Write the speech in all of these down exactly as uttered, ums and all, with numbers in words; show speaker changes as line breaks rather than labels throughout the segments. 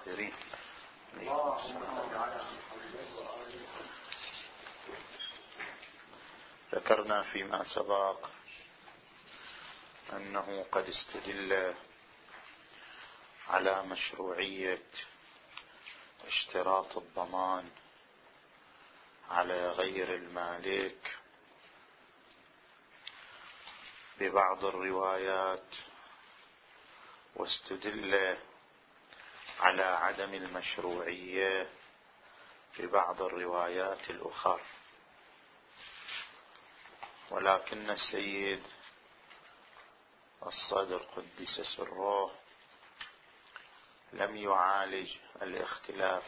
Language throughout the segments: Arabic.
الحاضرين. ذكرنا فيما سبق أنه قد استدل على مشروعية اشتراط الضمان على غير المالك ببعض الروايات، واستدل على عدم المشروعية ببعض الروايات الأخرى. ولكن السيد الصدر قدس سره لم يعالج الاختلاف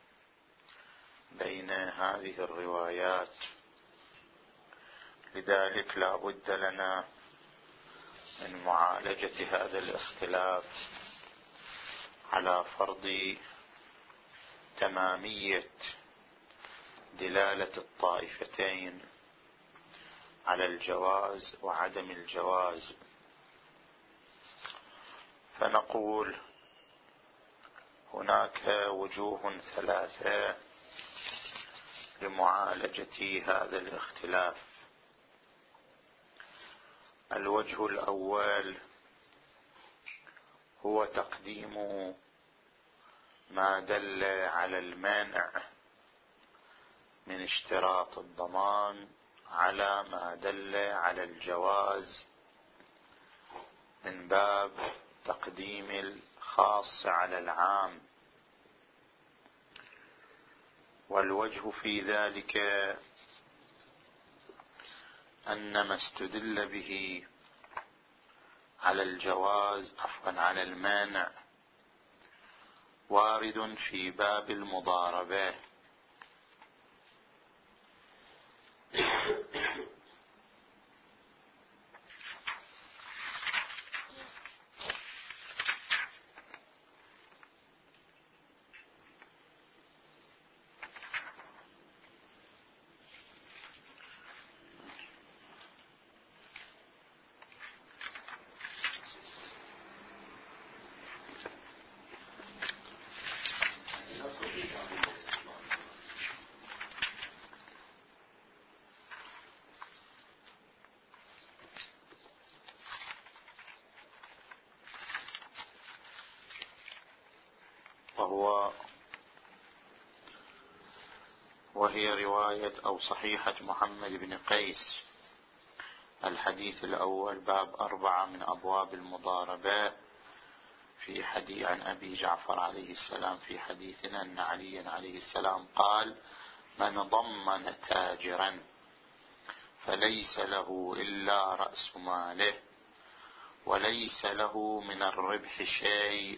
بين هذه الروايات، لذلك لا بد لنا من معالجة هذا الاختلاف على فرض تمامية دلالة الطائفتين على الجواز وعدم الجواز. فنقول هناك وجوه ثلاثة لمعالجة هذا الاختلاف. الوجه الأول هو تقديم ما دل على المانع من اشتراط الضمان على ما دل على الجواز من باب تقديم الخاص على العام. والوجه في ذلك أن ما استدل به على الجواز عفوا على المانع وارد في باب المضاربة، وهو وهي رواية أو صحيحة محمد بن قيس. الحديث الأول باب أربعة من أبواب المضاربة، في حديث عن أبي جعفر عليه السلام في حديثنا أن علي عليه السلام قال: من ضمن تاجرا فليس له إلا رأس ماله وليس له من الربح شيء،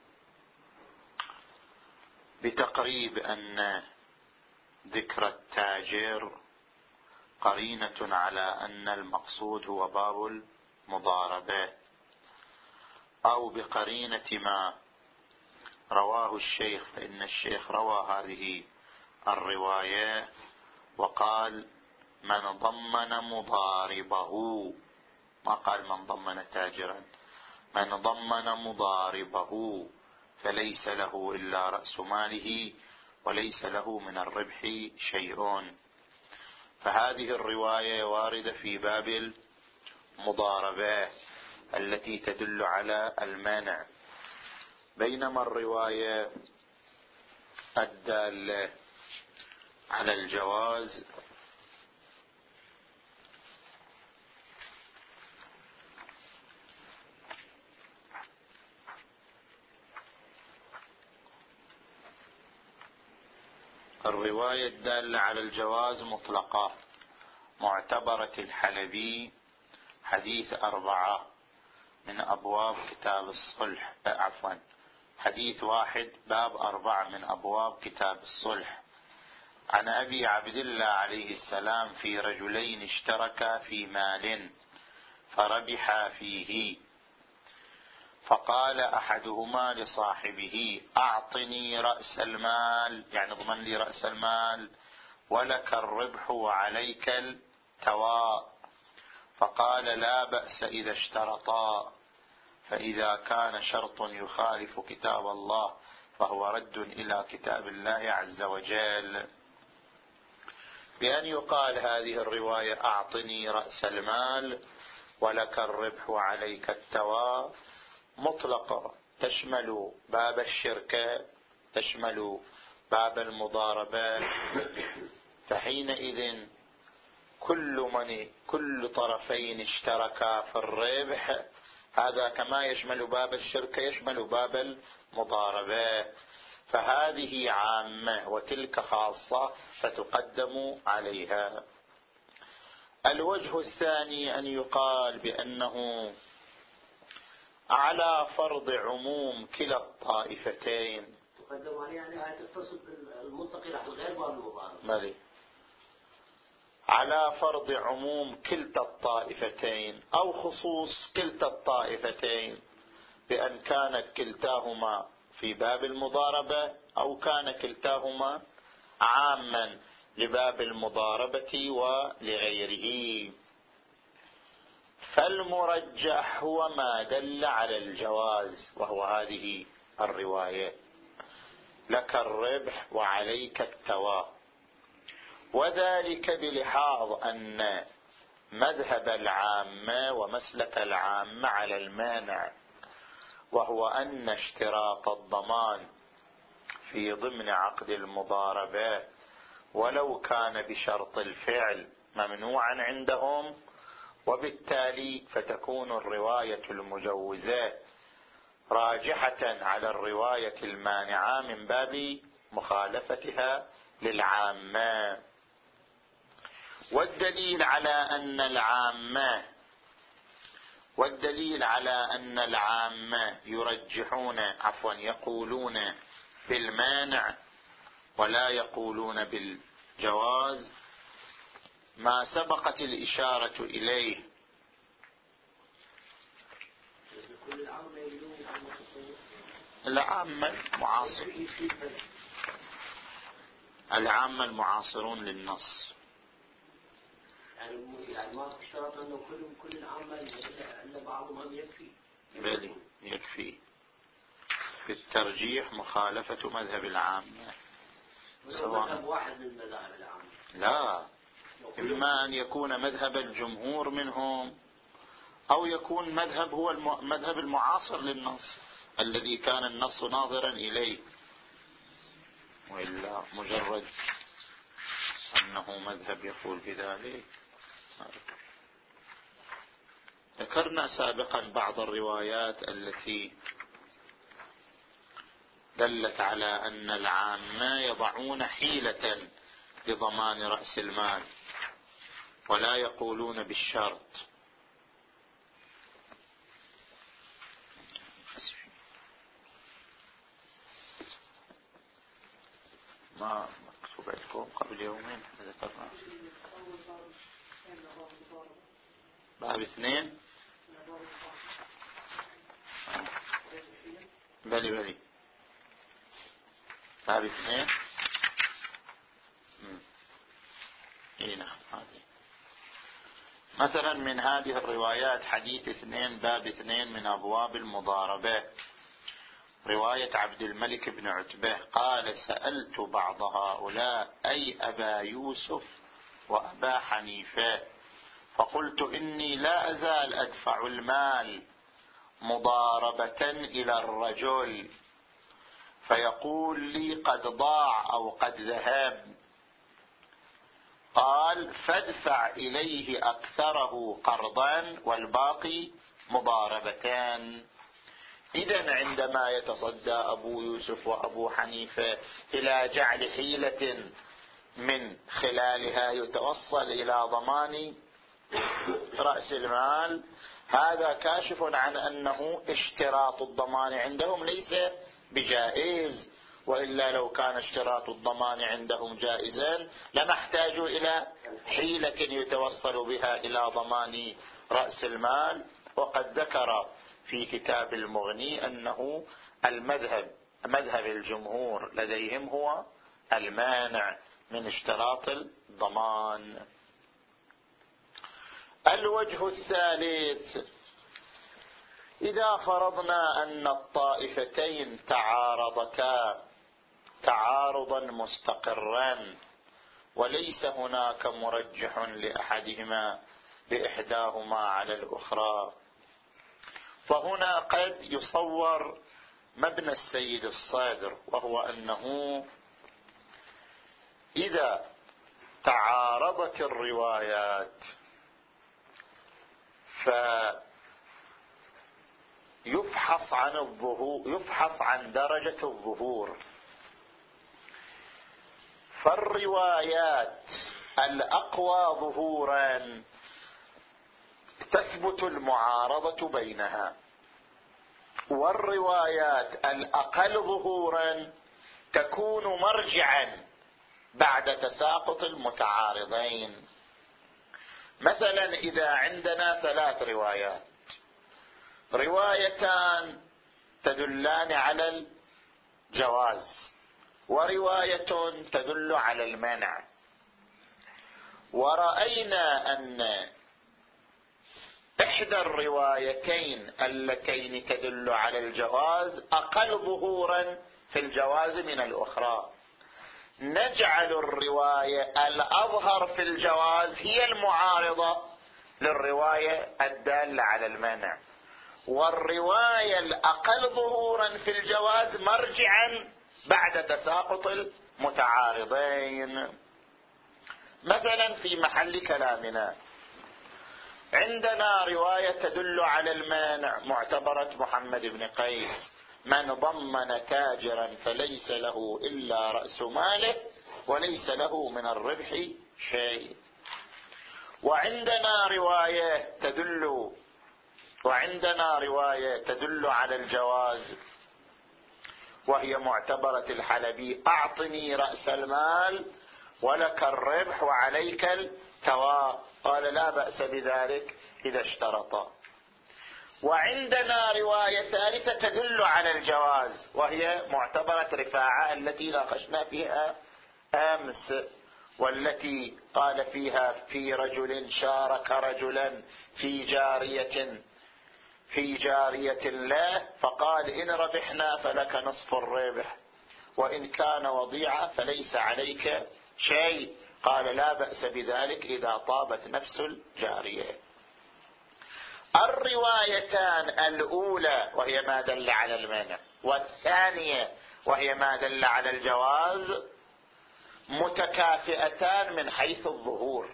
بتقريب أن ذكر التاجر قرينة على أن المقصود هو باب المضاربة، أو بقرينة ما رواه الشيخ، فإن الشيخ روى هذه الرواية وقال: من ضمن مضاربه، ما قال من ضمن تاجرا، من ضمن مضاربه فليس له إلا رأس ماله وليس له من الربح شيء. فهذه الرواية واردة في باب المضاربة التي تدل على المانع، بينما الرواية الدالة على الجواز الرواية الدالة على الجواز مطلقة معتبرة الحلبي حديث أربعة من أبواب كتاب الصلح، عفوا حديث واحد باب أربعة من أبواب كتاب الصلح، عن أبي عبد الله عليه السلام في رجلين اشتركا في مال فربحا فيه، فقال أحدهما لصاحبه: أعطني رأس المال، يعني اضمن لي رأس المال، ولك الربح وعليك التواء. فقال: لا بأس إذا اشترطا، فإذا كان شرط يخالف كتاب الله وهو رد إلى كتاب الله عز وجل، بأن يقال هذه الرواية أعطني رأس المال ولك الربح وعليك التوى مطلقة، تشمل باب الشركة، تشمل باب المضاربة، فحينئذ كل من كل طرفين اشتركا في الربح، هذا كما يشمل باب الشركة يشمل باب المضاربة، فهذه عامة وتلك خاصة فتقدم عليها. الوجه الثاني أن يقال بأنه على فرض عموم كلا الطائفتين.
تقدم عليها يعني آية تتصل بالمنطقي على الغير باب المضاربة.
بلي. على فرض عموم كلتا الطائفتين أو خصوص كلتا الطائفتين، بأن كانت كلتاهما في باب المضاربة أو كان كلتاهما عاما لباب المضاربة ولغيره. فالمرجح هو ما دل على الجواز، وهو هذه الرواية: لك الربح وعليك التوى، وذلك بلحاظ أن مذهب العامة ومسلك العامة على المانع، وهو أن اشتراط الضمان في ضمن عقد المضاربة ولو كان بشرط الفعل ممنوعا عندهم، وبالتالي فتكون الرواية المجوزة راجحة على الرواية المانعة من باب مخالفتها للعامة. والدليل على أن العامة والدليل على أن العامة يرجحون عفوا يقولون بالمانع ولا يقولون بالجواز ما سبقت الإشارة إليه. العامة المعاصر العامة المعاصرون للنص،
يعني ما اشترط أنه كل كل العامة إلا بعضهم يكفي.
بل يكفي في الترجيح مخالفة مذهب العامة،
سواء مذهب واحد من مذاهب العامة،
لا، إما أن يكون مذهب الجمهور منهم أو يكون مذهب هو المذهب المعاصر للنص الذي كان النص ناظرا إليه، وإلا مجرد أنه مذهب يقول بذلك. ذكرنا سابقا بعض الروايات التي دلت على أن العامة يضعون حيلة لضمان رأس المال ولا يقولون بالشرط. ما مكتوب لكم قبل يومين ذكرنا باب اثنين. بلي بلي باب اثنين. اي نعم. هذه مثلا من هذه الروايات حديث اثنين باب اثنين من أبواب المضاربة، رواية عبد الملك بن عتبة قال: سألت بعض هؤلاء أي أبا يوسف وأبا حنيفة، فقلت إني لا أزال أدفع المال مضاربة إلى الرجل فيقول لي قد ضاع أو قد ذهب، قال: فادفع إليه أكثره قرضا والباقي مضاربتان. إذن عندما يتصدى أبو يوسف وأبو حنيفة إلى جعل حيلة من خلالها يتوصل إلى ضمان رأس المال، هذا كاشف عن أنه اشتراط الضمان عندهم ليس بجائز، وإلا لو كان اشتراط الضمان عندهم جائزا لما احتاجوا إلى حيلة يتوصل بها إلى ضمان رأس المال. وقد ذكر في كتاب المغني أنه المذهب مذهب الجمهور لديهم هو المانع من اشتراط الضمان. الوجه الثالث إذا فرضنا أن الطائفتين تعارضتا تعارضا مستقرا وليس هناك مرجح لأحدهما لإحداهما على الأخرى، فهنا قد يصور مبنى السيد الصدر، وهو أنه إذا تعارضت الروايات فيفحص عن الظهور يفحص عن درجة الظهور، فالروايات الأقوى ظهورا تثبت المعارضة بينها، والروايات الأقل ظهورا تكون مرجعا بعد تساقط المتعارضين. مثلا إذا عندنا ثلاث روايات، روايتان تدلان على الجواز ورواية تدل على المنع، ورأينا أن إحدى الروايتين اللتين تدل على الجواز أقل ظهورا في الجواز من الأخرى، نجعل الرواية الأظهر في الجواز هي المعارضة للرواية الدالة على المنع، والرواية الأقل ظهورا في الجواز مرجعا بعد تساقط المتعارضين. مثلا في محل كلامنا عندنا رواية تدل على المانع معتبرة محمد بن قيس: من ضمن تاجرا فليس له إلا رأس ماله وليس له من الربح شيء. وعندنا رواية تدل وعندنا رواية تدل على الجواز وهي معتبرة الحلبي: أعطني رأس المال ولك الربح وعليك التواء، قال لا بأس بذلك إذا اشترطا. وعندنا رواية ثالثة تدل على الجواز وهي معتبرة رفاعة التي ناقشنا فيها أمس، والتي قال فيها: في رجل شارك رجلا في جارية في جارية له فقال إن ربحنا فلك نصف الربح وإن كان وضيعة فليس عليك شيء، قال لا بأس بذلك إذا طابت نفس الجارية. الروايتان الأولى وهي ما دل على المنع والثانية وهي ما دل على الجواز متكافئتان من حيث الظهور،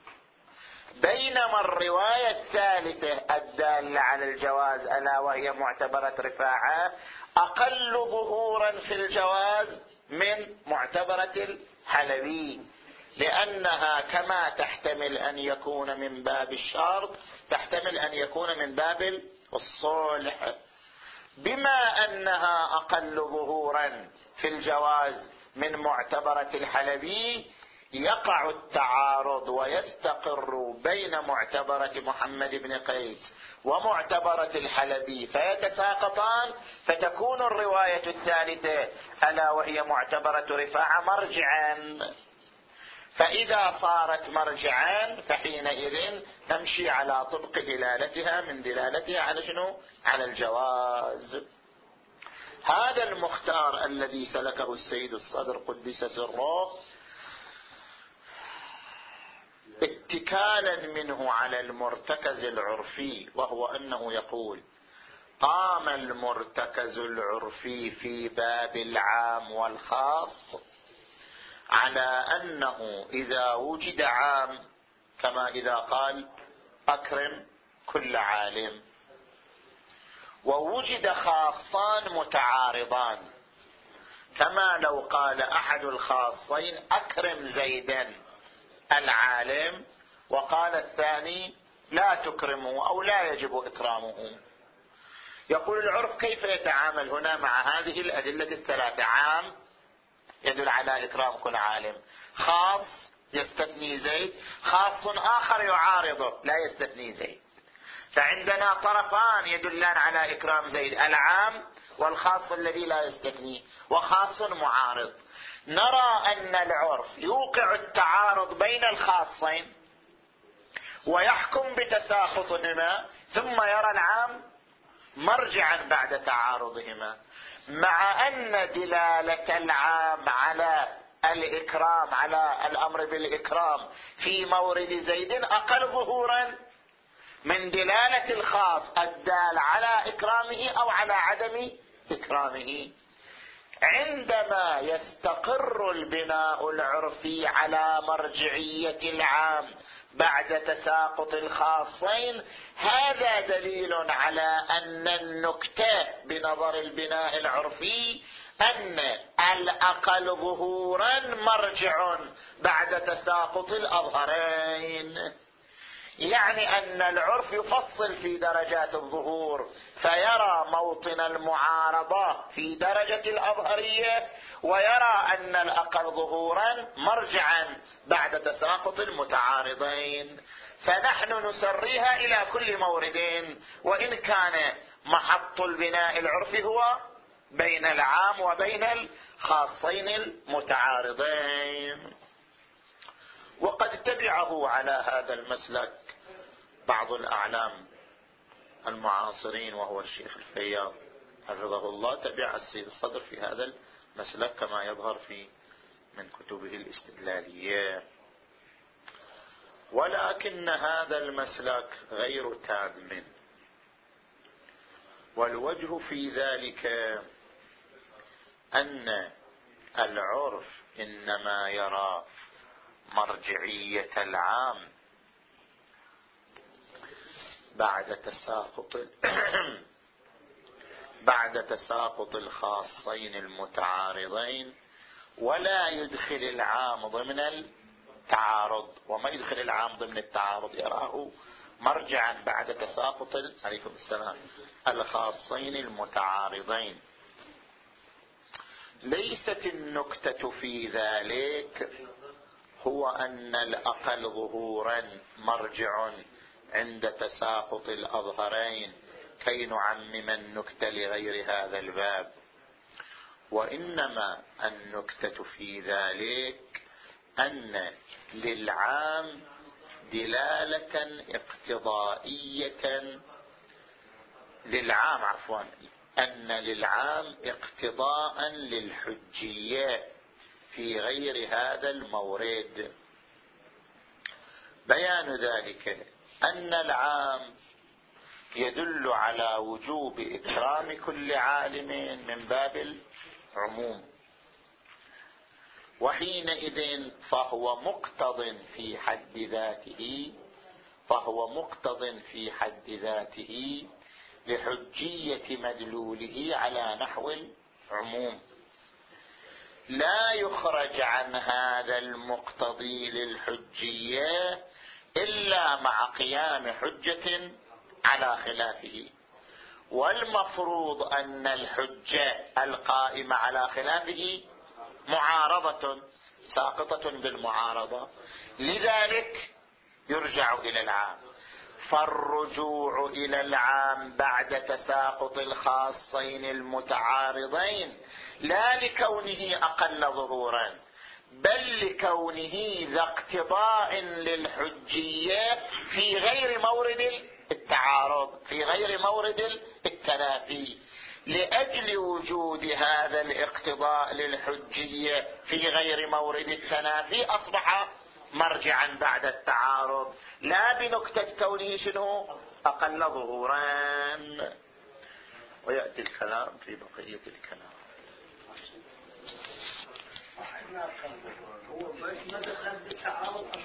بينما الرواية الثالثة الدالة على الجواز ألا وهي معتبرة رفاعة أقل ظهورا في الجواز من معتبرة الحلبي، لأنها كما تحتمل أن يكون من باب الشرط تحتمل أن يكون من باب الصلح. بما أنها أقل ظهورا في الجواز من معتبرة الحلبي يقع التعارض ويستقر بين معتبرة محمد بن قيس ومعتبرة الحلبي فيتساقطان، فتكون الرواية الثالثة ألا وهي معتبرة رفاعة مرجعا. فإذا صارت مرجعا فحينئذ نمشي على طبق دلالتها من دلالتها على شنو؟ على الجواز. هذا المختار الذي سلكه السيد الصدر قدس سره اتكالا منه على المرتكز العرفي، وهو أنه يقول: قام المرتكز العرفي في باب العام والخاص على أنه إذا وجد عام كما إذا قال أكرم كل عالم، ووجد خاصان متعارضان كما لو قال أحد الخاصين أكرم زيدا العالم وقال الثاني لا تكرمه أو لا يجب إكرامه، يقول العرف كيف يتعامل هنا مع هذه الأدلة الثلاثة؟ عام يدل على إكرام كل عالم، خاص يستثني زيد، خاص آخر يعارضه لا يستثني زيد، فعندنا طرفان يدلان على إكرام زيد: العام والخاص الذي لا يستثني، وخاص معارض. نرى أن العرف يوقع التعارض بين مرجعا بعد تعارضهما، مع أن دلالة العام على الإكرام على الأمر بالإكرام في مورد زيد أقل ظهورا من دلالة الخاص الدال على إكرامه أو على عدم إكرامه. عندما يستقر البناء العرفي على مرجعية العام بعد تساقط الخاصين، هذا دليل على أن النكتة بنظر البناء العرفي أن الأقل ظهورا مرجع بعد تساقط الأظهرين، يعني أن العرف يفصل في درجات الظهور فيرى موطن المعارضة في درجة الأظهرية، ويرى أن الأقل ظهورا مرجعا بعد تساقط المتعارضين، فنحن نسريها إلى كل موردين، وإن كان محط البناء العرفي هو بين العام وبين الخاصين المتعارضين. وقد تبعه على هذا المسلك بعض الأعلام المعاصرين، وهو الشيخ الفياض حفظه الله، تبع السيد الصدر في هذا المسلك كما يظهر في من كتبه الاستدلالية. ولكن هذا المسلك غير تام، والوجه في ذلك أن العرف إنما يرى مرجعية العام بعد تساقط بعد تساقط الخاصين المتعارضين، ولا يدخل العام ضمن التعارض. وما يدخل العام ضمن التعارض يراه مرجعا بعد تساقط عليكم السلام الخاصين المتعارضين. ليست النكتة في ذلك هو أن الأقل ظهورا مرجع عند تساقط الأظهرين كي نعمم النكتة لغير هذا الباب، وإنما النكتة في ذلك أن للعام دلالة اقتضائية للعام عفوا أن للعام اقتضاء للحجية في غير هذا المورد. بيان ذلك أن العام يدل على وجوب إكرام كل عالم من باب العموم، وحينئذ فهو مقتض في حد ذاته فهو مقتض في حد ذاته لحجية مدلوله على نحو العموم، لا يخرج عن هذا المقتضي للحجية إلا مع قيام حجة على خلافه. والمفروض أن الحجة القائمة على خلافه معارضة ساقطة بالمعارضة، لذلك يرجع إلى العام. فالرجوع إلى العام بعد تساقط الخاصين المتعارضين لا لكونه أقل ظهورا، بل لكونه ذا اقتضاء للحجية في غير مورد التعارض، في غير مورد التنافي. لأجل وجود هذا الاقتضاء للحجية في غير مورد التنافي أصبح مرجعا بعد التعارض، لا بنكتة كونه شنو أقل ظهورا. ويأتي الكلام في بقية الكلام.
هو بس ما دخل بالتعارض